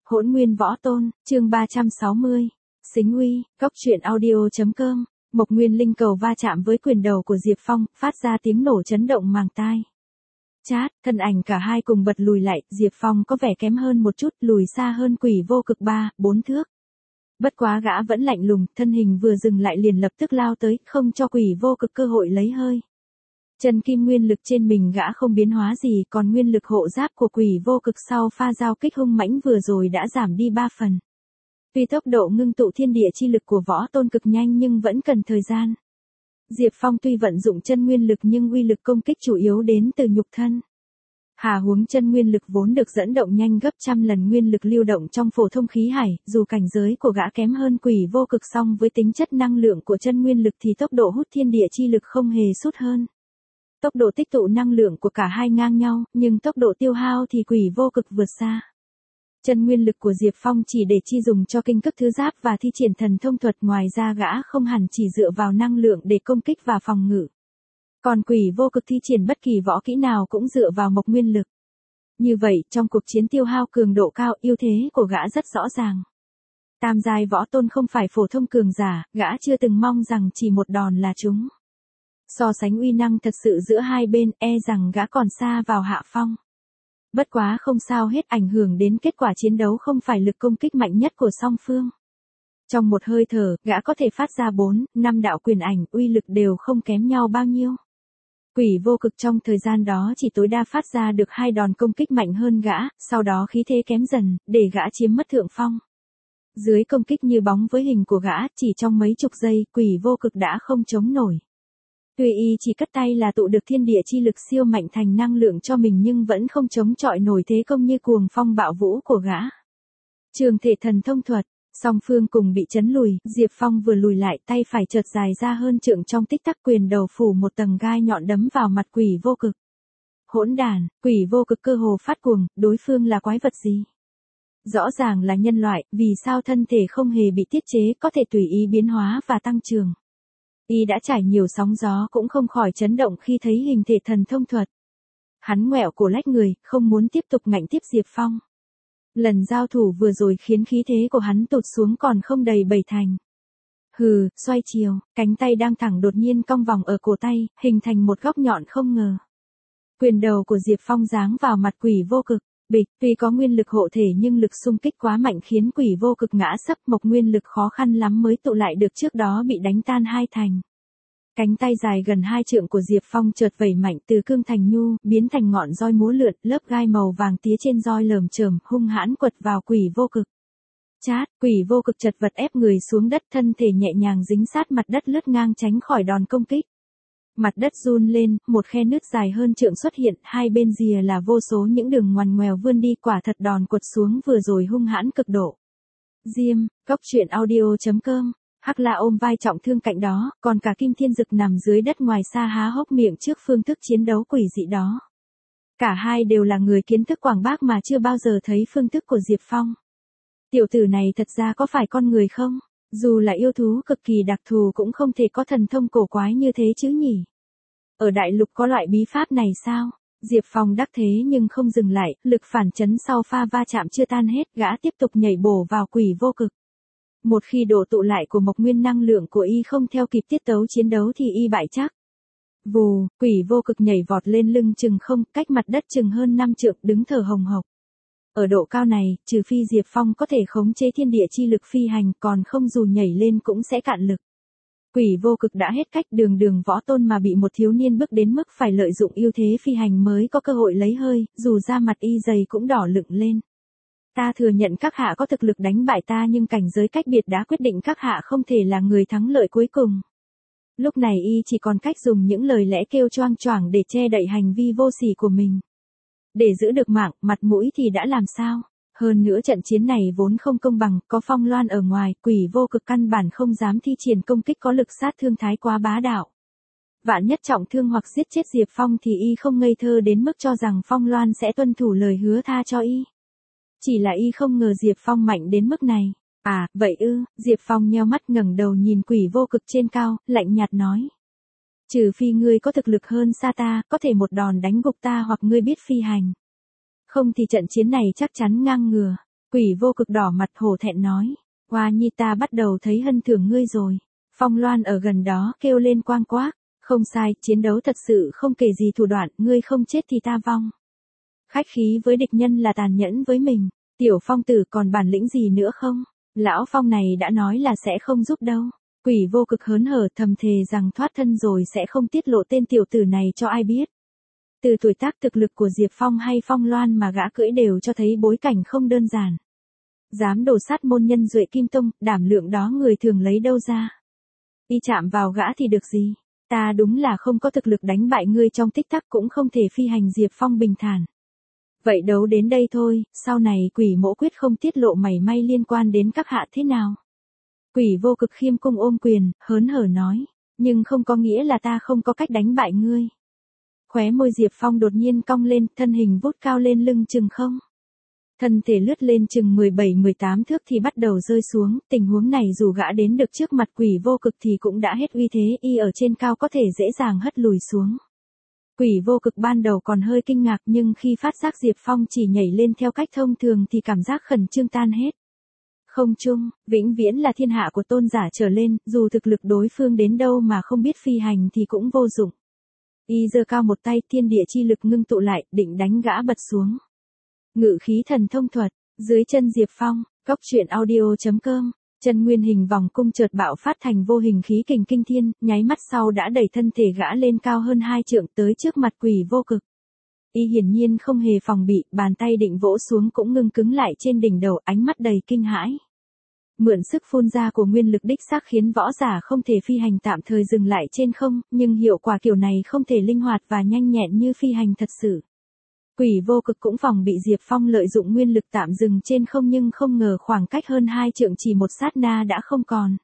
Hỗn nguyên võ tôn, chương 360. Xính uy, cốc truyện audio.com. Mộc Nguyên Linh cầu va chạm với quyền đầu của Diệp Phong, phát ra tiếng nổ chấn động màng tai. Chát, thân ảnh cả hai cùng bật lùi lại, Diệp Phong có vẻ kém hơn một chút, lùi xa hơn Quỷ Vô Cực 3-4 thước. Bất quá gã vẫn lạnh lùng, thân hình vừa dừng lại liền lập tức lao tới, không cho Quỷ Vô Cực cơ hội lấy hơi. Chân kim nguyên lực trên mình gã không biến hóa gì, còn nguyên lực hộ giáp của Quỷ Vô Cực sau pha giao kích hung mãnh vừa rồi đã giảm đi 3 phần. Tuy tốc độ ngưng tụ thiên địa chi lực của võ tôn cực nhanh nhưng vẫn cần thời gian. Diệp Phong tuy vận dụng chân nguyên lực nhưng uy lực công kích chủ yếu đến từ nhục thân. Hà huống chân nguyên lực vốn được dẫn động nhanh gấp trăm lần nguyên lực lưu động trong phổ thông khí hải, dù cảnh giới của gã kém hơn Quỷ Vô Cực song với tính chất năng lượng của chân nguyên lực thì tốc độ hút thiên địa chi lực không hề sút hơn. Tốc độ tích tụ năng lượng của cả hai ngang nhau, nhưng tốc độ tiêu hao thì Quỷ Vô Cực vượt xa. Chân nguyên lực của Diệp Phong chỉ để chi dùng cho kinh cấp thứ giáp và thi triển thần thông thuật, ngoài ra gã không hẳn chỉ dựa vào năng lượng để công kích và phòng ngự. Còn Quỷ Vô Cực thi triển bất kỳ võ kỹ nào cũng dựa vào mộc nguyên lực. Như vậy, trong cuộc chiến tiêu hao cường độ cao, ưu thế của gã rất rõ ràng. Tam giai võ tôn không phải phổ thông cường giả, gã chưa từng mong rằng chỉ một đòn là trúng. So sánh uy năng thật sự giữa hai bên, e rằng gã còn xa vào hạ phong. Bất quá không sao hết, ảnh hưởng đến kết quả chiến đấu không phải lực công kích mạnh nhất của song phương. Trong một hơi thở, gã có thể phát ra 4-5 đạo quyền ảnh, uy lực đều không kém nhau bao nhiêu. Quỷ Vô Cực trong thời gian đó chỉ tối đa phát ra được 2 đòn công kích mạnh hơn gã, sau đó khí thế kém dần, để gã chiếm mất thượng phong. Dưới công kích như bóng với hình của gã, chỉ trong mấy chục giây, Quỷ Vô Cực đã không chống nổi. Tuy y chỉ cất tay là tụ được thiên địa chi lực siêu mạnh thành năng lượng cho mình nhưng vẫn không chống chọi nổi thế công như cuồng phong bạo vũ của gã. Trường thể thần thông thuật, song phương cùng bị chấn lùi, Diệp Phong vừa lùi lại tay phải chợt dài ra hơn trượng, trong tích tắc quyền đầu phủ một tầng gai nhọn đấm vào mặt Quỷ Vô Cực. Hỗn đàn, Quỷ Vô Cực cơ hồ phát cuồng, đối phương là quái vật gì? Rõ ràng là nhân loại, vì sao thân thể không hề bị tiết chế, có thể tùy ý biến hóa và tăng trưởng. Y đã trải nhiều sóng gió cũng không khỏi chấn động khi thấy hình thể thần thông thuật. Hắn ngoẹo cổ lách người, không muốn tiếp tục ngạnh tiếp Diệp Phong. Lần giao thủ vừa rồi khiến khí thế của hắn tụt xuống còn không đầy 7 thành. Hừ, xoay chiều, cánh tay đang thẳng đột nhiên cong vòng ở cổ tay, hình thành một góc nhọn không ngờ. Quyền đầu của Diệp Phong giáng vào mặt Quỷ Vô Cực. Bịch, tuy có nguyên lực hộ thể nhưng lực xung kích quá mạnh khiến Quỷ Vô Cực ngã sấp, mộc nguyên lực khó khăn lắm mới tụ lại được trước đó bị đánh tan 2 thành. Cánh tay dài gần 2 trượng của Diệp Phong chợt vẩy mạnh từ cương thành nhu, biến thành ngọn roi múa lượn, lớp gai màu vàng tía trên roi lởm chởm, hung hãn quật vào Quỷ Vô Cực. Chát, Quỷ Vô Cực chật vật ép người xuống đất, thân thể nhẹ nhàng dính sát mặt đất lướt ngang tránh khỏi đòn công kích. Mặt đất run lên, một khe nứt dài hơn trượng xuất hiện, hai bên rìa là vô số những đường ngoằn ngoèo vươn đi, quả thật đòn quật xuống vừa rồi hung hãn cực độ. Diêm, cốc truyện audio.com. Hắc La ôm vai trọng thương cạnh đó, còn cả Kim Thiên Dực nằm dưới đất ngoài xa há hốc miệng trước phương thức chiến đấu quỷ dị đó. Cả hai đều là người kiến thức quảng bác mà chưa bao giờ thấy phương thức của Diệp Phong. Tiểu tử này thật ra có phải con người không? Dù là yêu thú cực kỳ đặc thù cũng không thể có thần thông cổ quái như thế chứ nhỉ? Ở đại lục có loại bí pháp này sao? Diệp Phong đắc thế nhưng không dừng lại, lực phản chấn sau pha va chạm chưa tan hết, gã tiếp tục nhảy bổ vào Quỷ Vô Cực. Một khi đổ tụ lại của mộc nguyên năng lượng của y không theo kịp tiết tấu chiến đấu thì y bại chắc. Vù, Quỷ Vô Cực nhảy vọt lên lưng chừng không, cách mặt đất chừng hơn 5 trượng, đứng thở hồng hộc. Ở độ cao này, trừ phi Diệp Phong có thể khống chế thiên địa chi lực phi hành, còn không dù nhảy lên cũng sẽ cạn lực. Quỷ Vô Cực đã hết cách, đường võ tôn mà bị một thiếu niên bước đến mức phải lợi dụng ưu thế phi hành mới có cơ hội lấy hơi, dù da mặt y dày cũng đỏ lựng lên. Ta thừa nhận các hạ có thực lực đánh bại ta nhưng cảnh giới cách biệt đã quyết định các hạ không thể là người thắng lợi cuối cùng. Lúc này y chỉ còn cách dùng những lời lẽ kêu choang choảng để che đậy hành vi vô sỉ của mình. Để giữ được mạng, mặt mũi thì đã làm sao? Hơn nữa trận chiến này vốn không công bằng, có Phong Loan ở ngoài, Quỷ Vô Cực căn bản không dám thi triển công kích có lực sát thương thái quá bá đạo. Vạn nhất trọng thương hoặc giết chết Diệp Phong thì y không ngây thơ đến mức cho rằng Phong Loan sẽ tuân thủ lời hứa tha cho y. Chỉ là y không ngờ Diệp Phong mạnh đến mức này. À, vậy ư? Diệp Phong nheo mắt ngẩng đầu nhìn Quỷ Vô Cực trên cao, lạnh nhạt nói. Trừ phi ngươi có thực lực hơn xa ta, có thể một đòn đánh gục ta hoặc ngươi biết phi hành. Không thì trận chiến này chắc chắn ngang ngửa. Quỷ vô cực đỏ mặt hổ thẹn nói. Hoa nhi ta bắt đầu thấy hân thưởng ngươi rồi. Phong Loan ở gần đó kêu lên quang quác. Không sai, chiến đấu thật sự không kể gì thủ đoạn, ngươi không chết thì ta vong. Khách khí với địch nhân là tàn nhẫn với mình. Tiểu Phong tử còn bản lĩnh gì nữa không? Lão Phong này đã nói là sẽ không giúp đâu. Quỷ vô cực hớn hở thầm thề rằng thoát thân rồi sẽ không tiết lộ tên tiểu tử này cho ai biết. Từ tuổi tác thực lực của Diệp Phong hay Phong Loan mà gã cưỡi đều cho thấy bối cảnh không đơn giản. Dám đổ sát môn nhân Duệ Kim Tông, đảm lượng đó người thường lấy đâu ra. Y chạm vào gã thì được gì? Ta đúng là không có thực lực đánh bại ngươi trong tích tắc cũng không thể phi hành. Diệp Phong bình thản. Vậy đấu đến đây thôi, sau này quỷ mỗ quyết không tiết lộ mảy may liên quan đến các hạ thế nào. Quỷ vô cực khiêm cung ôm quyền, hớn hở nói, nhưng không có nghĩa là ta không có cách đánh bại ngươi. Khóe môi Diệp Phong đột nhiên cong lên, thân hình vút cao lên lưng chừng không. Thân thể lướt lên chừng 17-18 thước thì bắt đầu rơi xuống, tình huống này dù gã đến được trước mặt quỷ vô cực thì cũng đã hết uy thế, y ở trên cao có thể dễ dàng hất lùi xuống. Quỷ vô cực ban đầu còn hơi kinh ngạc nhưng khi phát giác Diệp Phong chỉ nhảy lên theo cách thông thường thì cảm giác khẩn trương tan hết. Không chung, vĩnh viễn là thiên hạ của tôn giả trở lên, dù thực lực đối phương đến đâu mà không biết phi hành thì cũng vô dụng. Y giơ cao một tay, thiên địa chi lực ngưng tụ lại, định đánh gã bật xuống. Ngự khí thần thông thuật, dưới chân Diệp Phong, góc truyện audio.com, chân nguyên hình vòng cung chợt bạo phát thành vô hình khí kình kinh thiên, nháy mắt sau đã đẩy thân thể gã lên cao hơn 2 trượng tới trước mặt quỷ vô cực. Y hiển nhiên không hề phòng bị, bàn tay định vỗ xuống cũng ngưng cứng lại trên đỉnh đầu, ánh mắt đầy kinh hãi. Mượn sức phun ra của nguyên lực đích xác khiến võ giả không thể phi hành tạm thời dừng lại trên không, nhưng hiệu quả kiểu này không thể linh hoạt và nhanh nhẹn như phi hành thật sự. Quỷ vô cực cũng phòng bị Diệp Phong lợi dụng nguyên lực tạm dừng trên không nhưng không ngờ khoảng cách hơn 2 trượng chỉ một sát na đã không còn.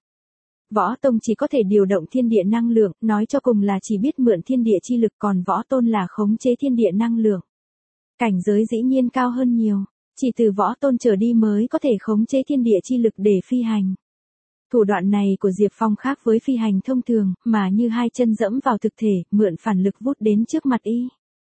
Võ Tông chỉ có thể điều động thiên địa năng lượng, nói cho cùng là chỉ biết mượn thiên địa chi lực, còn Võ Tôn là khống chế thiên địa năng lượng. Cảnh giới dĩ nhiên cao hơn nhiều, chỉ từ Võ Tôn trở đi mới có thể khống chế thiên địa chi lực để phi hành. Thủ đoạn này của Diệp Phong khác với phi hành thông thường, mà như hai chân dẫm vào thực thể, mượn phản lực vút đến trước mặt y.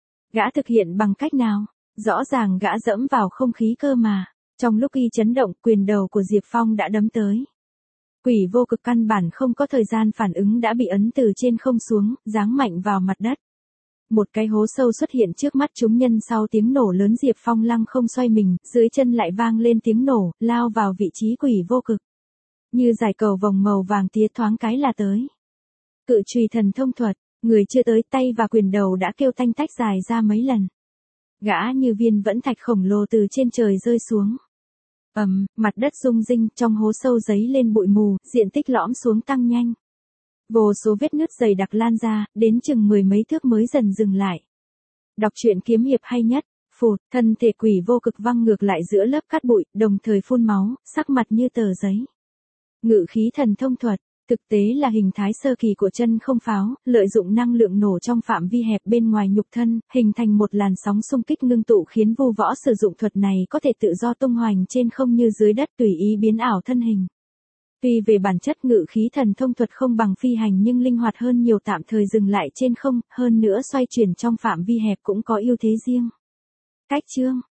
Gã thực hiện bằng cách nào? Rõ ràng gã dẫm vào không khí cơ mà. Trong lúc y chấn động, quyền đầu của Diệp Phong đã đấm tới. Quỷ vô cực căn bản không có thời gian phản ứng đã bị ấn từ trên không xuống, giáng mạnh vào mặt đất. Một cái hố sâu xuất hiện trước mắt chúng nhân, sau tiếng nổ lớn Diệp Phong lăng không xoay mình, dưới chân lại vang lên tiếng nổ, lao vào vị trí quỷ vô cực. Như giải cầu vòng màu vàng tía thoáng cái là tới. Cự chùy thần thông thuật, người chưa tới tay và quyền đầu đã kêu tanh tách dài ra mấy lần. Gã như viên vẫn thạch khổng lồ từ trên trời rơi xuống. Mặt đất rung rinh, trong hố sâu giấy lên bụi mù, diện tích lõm xuống tăng nhanh. Vô số vết nứt dày đặc lan ra, đến chừng 10 mấy thước mới dần dừng lại. Đọc truyện kiếm hiệp hay nhất, phụt, thân thể quỷ vô cực văng ngược lại giữa lớp cát bụi, đồng thời phun máu, sắc mặt như tờ giấy. Ngự khí thần thông thuật, thực tế là hình thái sơ kỳ của chân không pháo, lợi dụng năng lượng nổ trong phạm vi hẹp bên ngoài nhục thân, hình thành một làn sóng xung kích ngưng tụ khiến vu võ sử dụng thuật này có thể tự do tung hoành trên không như dưới đất, tùy ý biến ảo thân hình. Tuy về bản chất ngự khí thần thông thuật không bằng phi hành nhưng linh hoạt hơn nhiều, tạm thời dừng lại trên không, hơn nữa xoay chuyển trong phạm vi hẹp cũng có ưu thế riêng. Cách chương